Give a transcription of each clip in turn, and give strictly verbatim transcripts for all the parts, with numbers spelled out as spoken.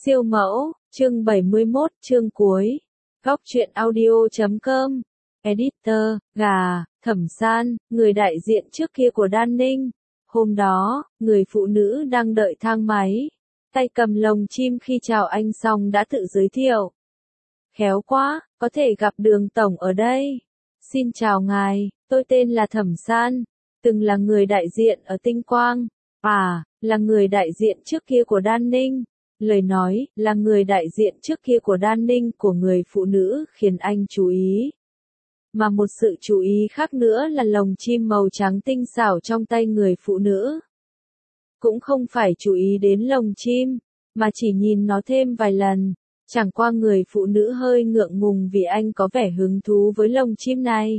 Siêu mẫu, chương bảy mươi mốt, chương cuối. Góc truyện audio chấm com. Editor, gà, Thẩm San, người đại diện trước kia của Đan Ninh. Hôm đó, người phụ nữ đang đợi thang máy. Tay cầm lồng chim khi chào anh xong đã tự giới thiệu. Khéo quá, có thể gặp Đường Tổng ở đây. Xin chào ngài, tôi tên là Thẩm San, từng là người đại diện ở Tinh Quang. À, là người đại diện trước kia của Đan Ninh. Lời nói, là người đại diện trước kia của Đan Ninh của người phụ nữ khiến anh chú ý. Mà một sự chú ý khác nữa là lồng chim màu trắng tinh xảo trong tay người phụ nữ. Cũng không phải chú ý đến lồng chim, mà chỉ nhìn nó thêm vài lần. Chẳng qua người phụ nữ hơi ngượng ngùng vì anh có vẻ hứng thú với lồng chim này.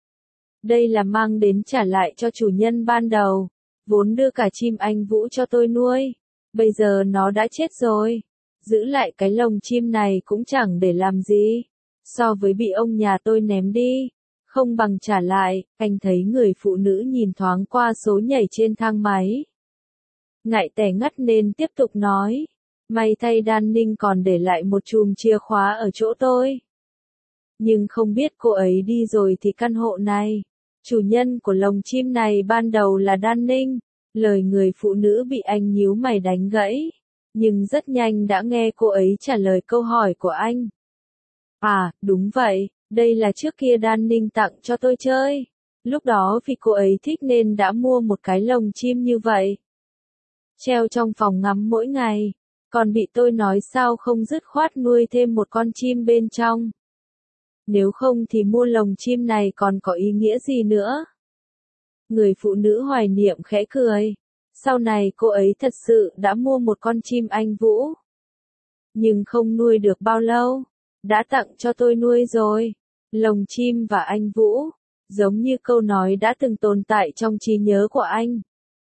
Đây là mang đến trả lại cho chủ nhân ban đầu, vốn đưa cả chim anh Vũ cho tôi nuôi. Bây giờ nó đã chết rồi. Giữ lại cái lồng chim này cũng chẳng để làm gì. So với bị ông nhà tôi ném đi, không bằng trả lại. Anh thấy người phụ nữ nhìn thoáng qua số nhảy trên thang máy. Ngại tẻ ngắt nên tiếp tục nói. May thay Đan Ninh còn để lại một chùm chìa khóa ở chỗ tôi. Nhưng không biết cô ấy đi rồi thì căn hộ này, chủ nhân của lồng chim này ban đầu là Đan Ninh. Lời người phụ nữ bị anh nhíu mày đánh gãy, nhưng rất nhanh đã nghe cô ấy trả lời câu hỏi của anh. À, đúng vậy, đây là trước kia Đan Ninh tặng cho tôi chơi. Lúc đó vì cô ấy thích nên đã mua một cái lồng chim như vậy. Treo trong phòng ngắm mỗi ngày, còn bị tôi nói sao không dứt khoát nuôi thêm một con chim bên trong. Nếu không thì mua lồng chim này còn có ý nghĩa gì nữa? Người phụ nữ hoài niệm khẽ cười. Sau này cô ấy thật sự đã mua một con chim anh Vũ. Nhưng không nuôi được bao lâu. Đã tặng cho tôi nuôi rồi. Lồng chim và anh Vũ, giống như câu nói đã từng tồn tại trong trí nhớ của anh.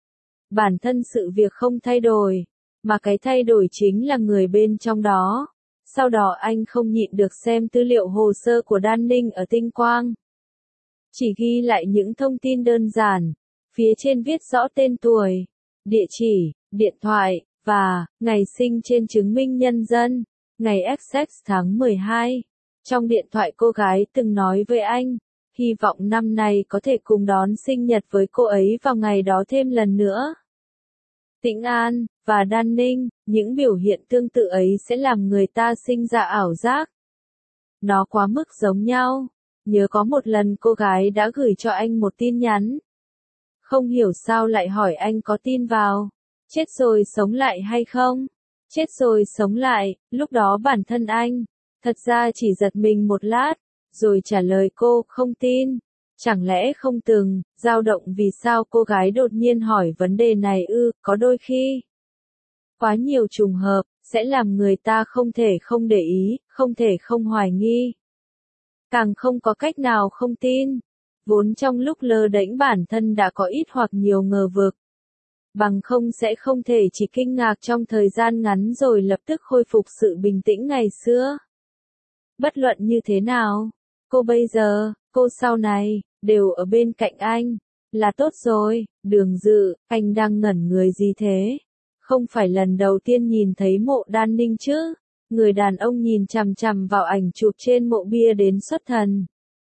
Bản thân sự việc không thay đổi, mà cái thay đổi chính là người bên trong đó. Sau đó anh không nhịn được xem tư liệu hồ sơ của Đan Ninh ở Tinh Quang. Chỉ ghi lại những thông tin đơn giản, phía trên viết rõ tên tuổi, địa chỉ, điện thoại, và ngày sinh trên chứng minh nhân dân, ngày ích ích tháng mười hai. Trong điện thoại cô gái từng nói với anh, hy vọng năm nay có thể cùng đón sinh nhật với cô ấy vào ngày đó thêm lần nữa. Tĩnh An và Đan Ninh, những biểu hiện tương tự ấy sẽ làm người ta sinh ra ảo giác. Nó quá mức giống nhau. Nhớ có một lần cô gái đã gửi cho anh một tin nhắn. Không hiểu sao lại hỏi anh có tin vào. Chết rồi sống lại hay không? Chết rồi sống lại, lúc đó bản thân anh, thật ra chỉ giật mình một lát, rồi trả lời cô không tin. Chẳng lẽ không từng, dao động vì sao cô gái đột nhiên hỏi vấn đề này ư, có đôi khi. Quá nhiều trùng hợp, sẽ làm người ta không thể không để ý, không thể không hoài nghi. Càng không có cách nào không tin. Vốn trong lúc lơ đễnh bản thân đã có ít hoặc nhiều ngờ vực. Bằng không sẽ không thể chỉ kinh ngạc trong thời gian ngắn rồi lập tức khôi phục sự bình tĩnh ngày xưa. Bất luận như thế nào, cô bây giờ, cô sau này, đều ở bên cạnh anh. Là tốt rồi. Đường Dự, anh đang ngẩn người gì thế? Không phải lần đầu tiên nhìn thấy mộ Đan Ninh chứ? Người đàn ông nhìn chằm chằm vào ảnh chụp trên mộ bia đến xuất thần.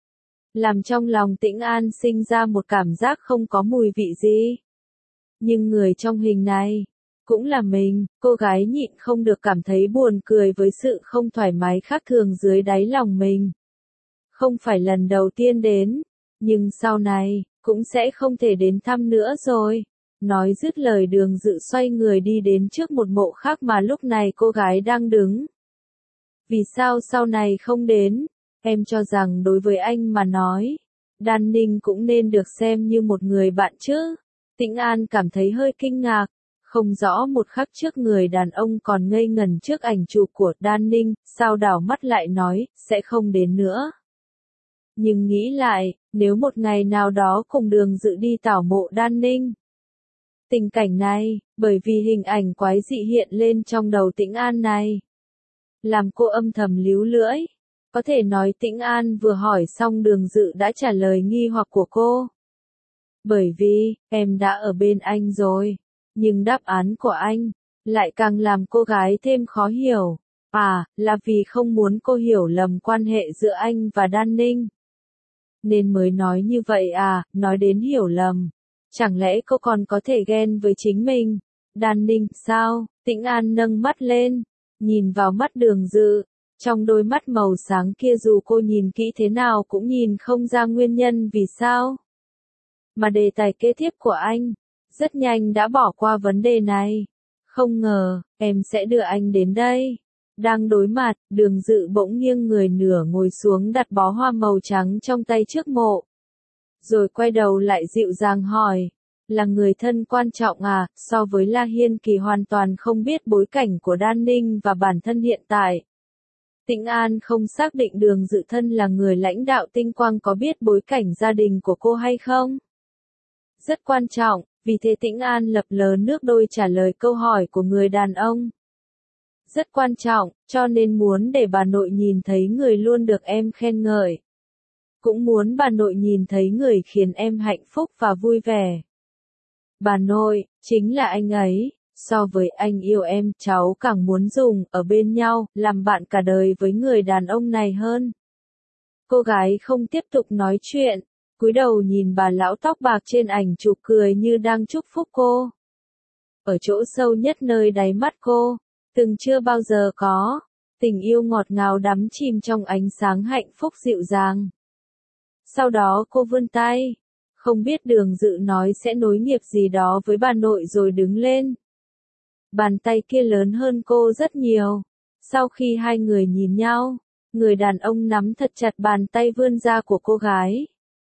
Làm trong lòng Tĩnh An sinh ra một cảm giác không có mùi vị gì. Nhưng người trong hình này, cũng là mình, cô gái nhịn không được cảm thấy buồn cười với sự không thoải mái khác thường dưới đáy lòng mình. Không phải lần đầu tiên đến, nhưng sau này, cũng sẽ không thể đến thăm nữa rồi. Nói dứt lời Đường Dự xoay người đi đến trước một mộ khác mà lúc này cô gái đang đứng. Vì sao sau này không đến? Em cho rằng đối với anh mà nói, Đan Ninh cũng nên được xem như một người bạn chứ. Tĩnh An cảm thấy hơi kinh ngạc, không rõ một khắc trước người đàn ông còn ngây ngẩn trước ảnh chụp của Đan Ninh, sao đảo mắt lại nói, sẽ không đến nữa. Nhưng nghĩ lại, nếu một ngày nào đó cùng Đường Dự đi tảo mộ Đan Ninh. Tình cảnh này, bởi vì hình ảnh quái dị hiện lên trong đầu Tĩnh An này, làm cô âm thầm líu lưỡi. Có thể nói Tĩnh An vừa hỏi xong Đường Dự đã trả lời nghi hoặc của cô. Bởi vì, em đã ở bên anh rồi. Nhưng đáp án của anh, lại càng làm cô gái thêm khó hiểu. À, là vì không muốn cô hiểu lầm quan hệ giữa anh và Đan Ninh. Nên mới nói như vậy à, nói đến hiểu lầm. Chẳng lẽ cô còn có thể ghen với chính mình? Đan Ninh, sao? Tĩnh An nâng mắt lên, nhìn vào mắt Đường Dự. Trong đôi mắt màu sáng kia dù cô nhìn kỹ thế nào cũng nhìn không ra nguyên nhân vì sao. Mà đề tài kế tiếp của anh, rất nhanh đã bỏ qua vấn đề này. Không ngờ, em sẽ đưa anh đến đây. Đang đối mặt, Đường Dự bỗng nghiêng người nửa ngồi xuống đặt bó hoa màu trắng trong tay trước mộ. Rồi quay đầu lại dịu dàng hỏi, là người thân quan trọng à, so với La Hiên Kỳ hoàn toàn không biết bối cảnh của Đan Ninh và bản thân hiện tại. Tĩnh An không xác định Đường Dự thân là người lãnh đạo Tinh Quang có biết bối cảnh gia đình của cô hay không. Rất quan trọng, vì thế Tĩnh An lập lờ nước đôi trả lời câu hỏi của người đàn ông. Rất quan trọng, cho nên muốn để bà nội nhìn thấy người luôn được em khen ngợi. Cũng muốn bà nội nhìn thấy người khiến em hạnh phúc và vui vẻ. Bà nội, chính là anh ấy, so với anh yêu em, cháu càng muốn dùng, ở bên nhau, làm bạn cả đời với người đàn ông này hơn. Cô gái không tiếp tục nói chuyện, cúi đầu nhìn bà lão tóc bạc trên ảnh chụp cười như đang chúc phúc cô. Ở chỗ sâu nhất nơi đáy mắt cô, từng chưa bao giờ có, tình yêu ngọt ngào đắm chìm trong ánh sáng hạnh phúc dịu dàng. Sau đó cô vươn tay, không biết Đường Dự nói sẽ nối nghiệp gì đó với bà nội rồi đứng lên. Bàn tay kia lớn hơn cô rất nhiều. Sau khi hai người nhìn nhau, người đàn ông nắm thật chặt bàn tay vươn ra của cô gái.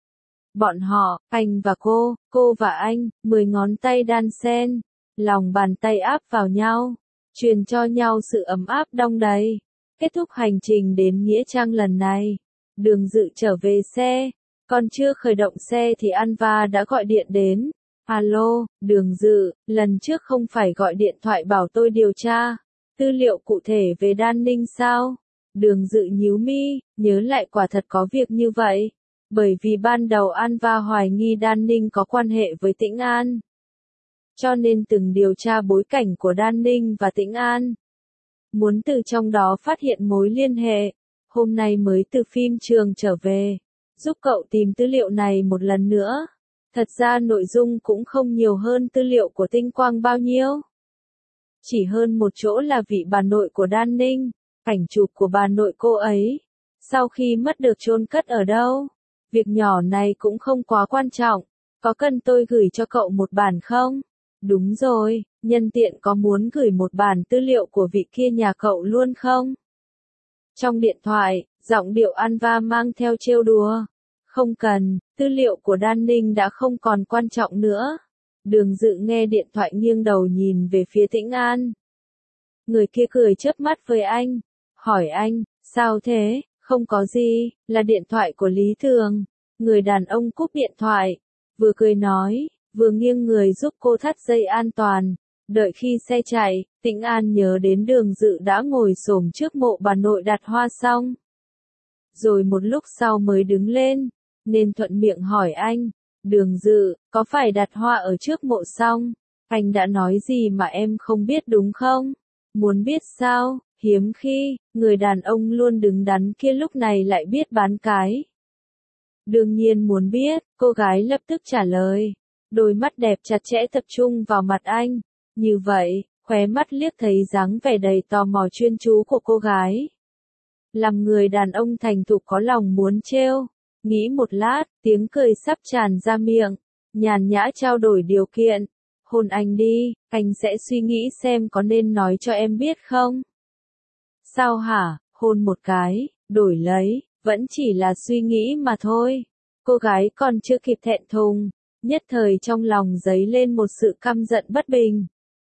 Bọn họ, anh và cô, cô và anh, mười ngón tay đan xen, lòng bàn tay áp vào nhau, truyền cho nhau sự ấm áp đong đầy. Kết thúc hành trình đến Nghĩa Trang lần này, Đường Dự trở về xe, còn chưa khởi động xe thì Anva đã gọi điện đến. Alo, Đường Dự, lần trước không phải gọi điện thoại bảo tôi điều tra tư liệu cụ thể về Đan Ninh sao? Đường Dự nhíu mi, nhớ lại quả thật có việc như vậy. Bởi vì ban đầu Anva hoài nghi Đan Ninh có quan hệ với Tĩnh An. Cho nên từng điều tra bối cảnh của Đan Ninh và Tĩnh An. Muốn từ trong đó phát hiện mối liên hệ. Hôm nay mới từ phim trường trở về. Giúp cậu tìm tư liệu này một lần nữa. Thật ra nội dung cũng không nhiều hơn tư liệu của Tinh Quang bao nhiêu. Chỉ hơn một chỗ là vị bà nội của Đan Ninh, ảnh chụp của bà nội cô ấy. Sau khi mất được chôn cất ở đâu? Việc nhỏ này cũng không quá quan trọng. Có cần tôi gửi cho cậu một bản không? Đúng rồi, nhân tiện có muốn gửi một bản tư liệu của vị kia nhà cậu luôn không? Trong điện thoại, giọng điệu Anva mang theo trêu đùa. Không cần, tư liệu của Đan Ninh đã không còn quan trọng nữa. Đường Dự nghe điện thoại nghiêng đầu nhìn về phía Tĩnh An. Người kia cười chớp mắt với anh. Hỏi anh, sao thế? Không có gì, là điện thoại của Lý Thường. Người đàn ông cúp điện thoại. Vừa cười nói, vừa nghiêng người giúp cô thắt dây an toàn. Đợi khi xe chạy, Tĩnh An nhớ đến Đường Dự đã ngồi xổm trước mộ bà nội đặt hoa xong. Rồi một lúc sau mới đứng lên, nên thuận miệng hỏi anh, Đường Dự, có phải đặt hoa ở trước mộ xong? Anh đã nói gì mà em không biết đúng không? Muốn biết sao? Hiếm khi, người đàn ông luôn đứng đắn kia lúc này lại biết bán cái. Đương nhiên muốn biết, cô gái lập tức trả lời. Đôi mắt đẹp chặt chẽ tập trung vào mặt anh. Như vậy, khóe mắt liếc thấy dáng vẻ đầy tò mò chuyên chú của cô gái. Làm người đàn ông thành thục có lòng muốn trêu. Nghĩ một lát, tiếng cười sắp tràn ra miệng. Nhàn nhã trao đổi điều kiện. Hôn anh đi, anh sẽ suy nghĩ xem có nên nói cho em biết không? Sao hả? Hôn một cái, đổi lấy, vẫn chỉ là suy nghĩ mà thôi. Cô gái còn chưa kịp thẹn thùng, nhất thời trong lòng dấy lên một sự căm giận bất bình.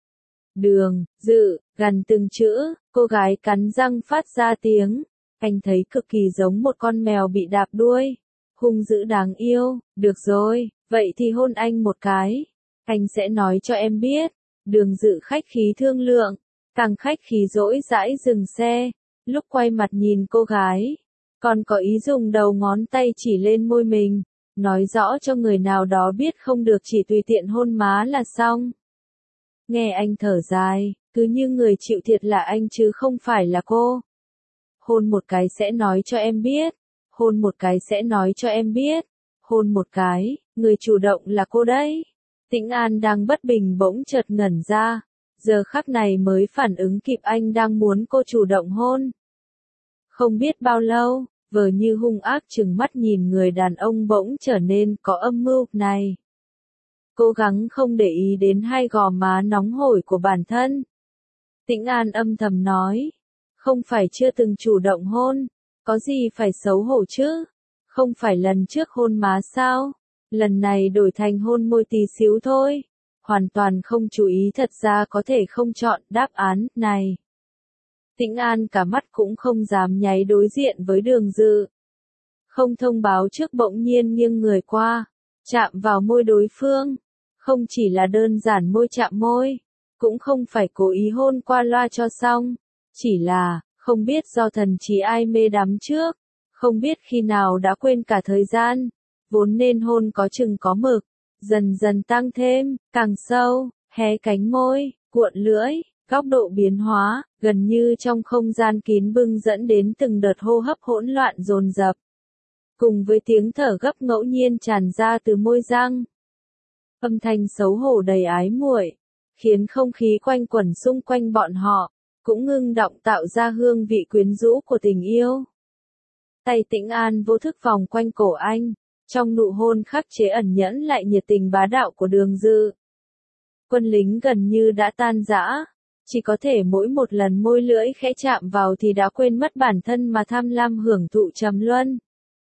Đường, Dự, gần từng chữ, cô gái cắn răng phát ra tiếng. Anh thấy cực kỳ giống một con mèo bị đạp đuôi. Hung dữ đáng yêu, được rồi, vậy thì hôn anh một cái. Anh sẽ nói cho em biết. Đường Dự khách khí thương lượng, càng khách khí dỗi dãi dừng xe. Lúc quay mặt nhìn cô gái, còn có ý dùng đầu ngón tay chỉ lên môi mình, nói rõ cho người nào đó biết không được chỉ tùy tiện hôn má là xong. Nghe anh thở dài, cứ như người chịu thiệt là anh chứ không phải là cô. Hôn một cái sẽ nói cho em biết, hôn một cái sẽ nói cho em biết, hôn một cái, người chủ động là cô đấy. Tĩnh An đang bất bình bỗng chợt ngẩn ra, giờ khắc này mới phản ứng kịp anh đang muốn cô chủ động hôn. Không biết bao lâu, vờ như hung ác trừng mắt nhìn người đàn ông bỗng trở nên có âm mưu này. Cố gắng không để ý đến hai gò má nóng hổi của bản thân. Tĩnh An âm thầm nói, không phải chưa từng chủ động hôn, có gì phải xấu hổ chứ, không phải lần trước hôn má sao, lần này đổi thành hôn môi tí xíu thôi, hoàn toàn không chú ý thật ra có thể không chọn đáp án này. Tĩnh An cả mắt cũng không dám nháy đối diện với Đường Dự. Không thông báo trước bỗng nhiên nghiêng người qua, chạm vào môi đối phương, không chỉ là đơn giản môi chạm môi, cũng không phải cố ý hôn qua loa cho xong, chỉ là, không biết do thần trí ai mê đắm trước, không biết khi nào đã quên cả thời gian, vốn nên hôn có chừng có mực, dần dần tăng thêm, càng sâu, hé cánh môi, cuộn lưỡi, góc độ biến hóa, gần như trong không gian kín bưng dẫn đến từng đợt hô hấp hỗn loạn dồn dập. Cùng với tiếng thở gấp ngẫu nhiên tràn ra từ môi răng. Âm thanh xấu hổ đầy ái muội, khiến không khí quanh quẩn xung quanh bọn họ, cũng ngưng động tạo ra hương vị quyến rũ của tình yêu. Tay Tĩnh An vô thức vòng quanh cổ anh, trong nụ hôn khắc chế ẩn nhẫn lại nhiệt tình bá đạo của Đường Dự. Quân lính gần như đã tan rã, chỉ có thể mỗi một lần môi lưỡi khẽ chạm vào thì đã quên mất bản thân mà tham lam hưởng thụ trầm luân.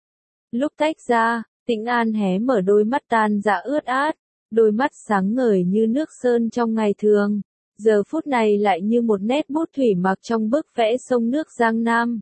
Lúc tách ra, Tĩnh An hé mở đôi mắt tan rã ướt át, đôi mắt sáng ngời như nước sơn trong ngày thường, giờ phút này lại như một nét bút thủy mặc trong bức vẽ sông nước Giang Nam.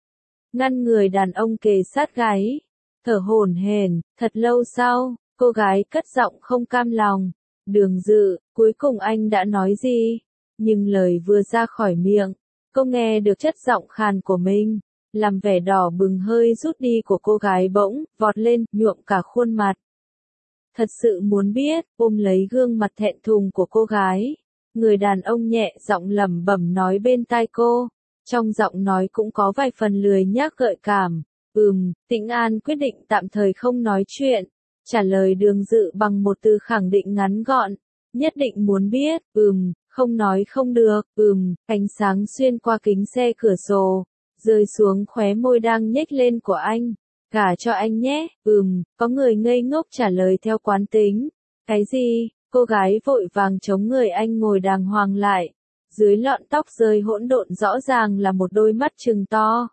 Ngăn người đàn ông kề sát gáy, thở hổn hển, thật lâu sau, cô gái cất giọng không cam lòng, Đường Dự, cuối cùng anh đã nói gì? Nhưng lời vừa ra khỏi miệng, cô nghe được chất giọng khàn của mình, làm vẻ đỏ bừng hơi rút đi của cô gái bỗng, vọt lên, nhuộm cả khuôn mặt. Thật sự muốn biết, ôm lấy gương mặt thẹn thùng của cô gái, người đàn ông nhẹ giọng lẩm bẩm nói bên tai cô, trong giọng nói cũng có vài phần lười nhác gợi cảm. Ừm, Tĩnh An quyết định tạm thời không nói chuyện, trả lời Đường Dự bằng một từ khẳng định ngắn gọn, nhất định muốn biết. Ừm, không nói không được. Ừm, ánh sáng xuyên qua kính xe cửa sổ, rơi xuống khóe môi đang nhếch lên của anh. Gả cho anh nhé. Ừm, có người ngây ngốc trả lời theo quán tính. Cái gì? Cô gái vội vàng chống người anh ngồi đàng hoàng lại, dưới lọn tóc rơi hỗn độn rõ ràng là một đôi mắt trừng to.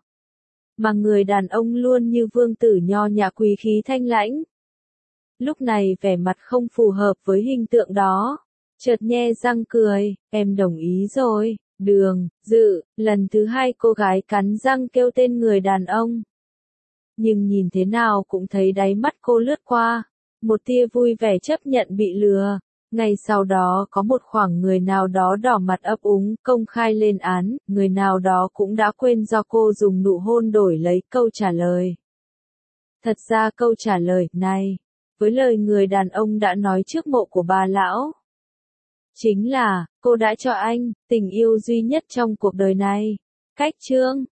Mà người đàn ông luôn như vương tử nho nhã quý khí thanh lãnh. Lúc này vẻ mặt không phù hợp với hình tượng đó, chợt nhe răng cười, em đồng ý rồi. Đường Dự, lần thứ hai cô gái cắn răng kêu tên người đàn ông. Nhưng nhìn thế nào cũng thấy đáy mắt cô lướt qua, một tia vui vẻ chấp nhận bị lừa. Ngày sau đó có một khoảng người nào đó đỏ mặt ấp úng, công khai lên án, người nào đó cũng đã quên do cô dùng nụ hôn đổi lấy câu trả lời. Thật ra câu trả lời này, với lời người đàn ông đã nói trước mộ của bà lão, chính là, cô đã cho anh, tình yêu duy nhất trong cuộc đời này. Cách chương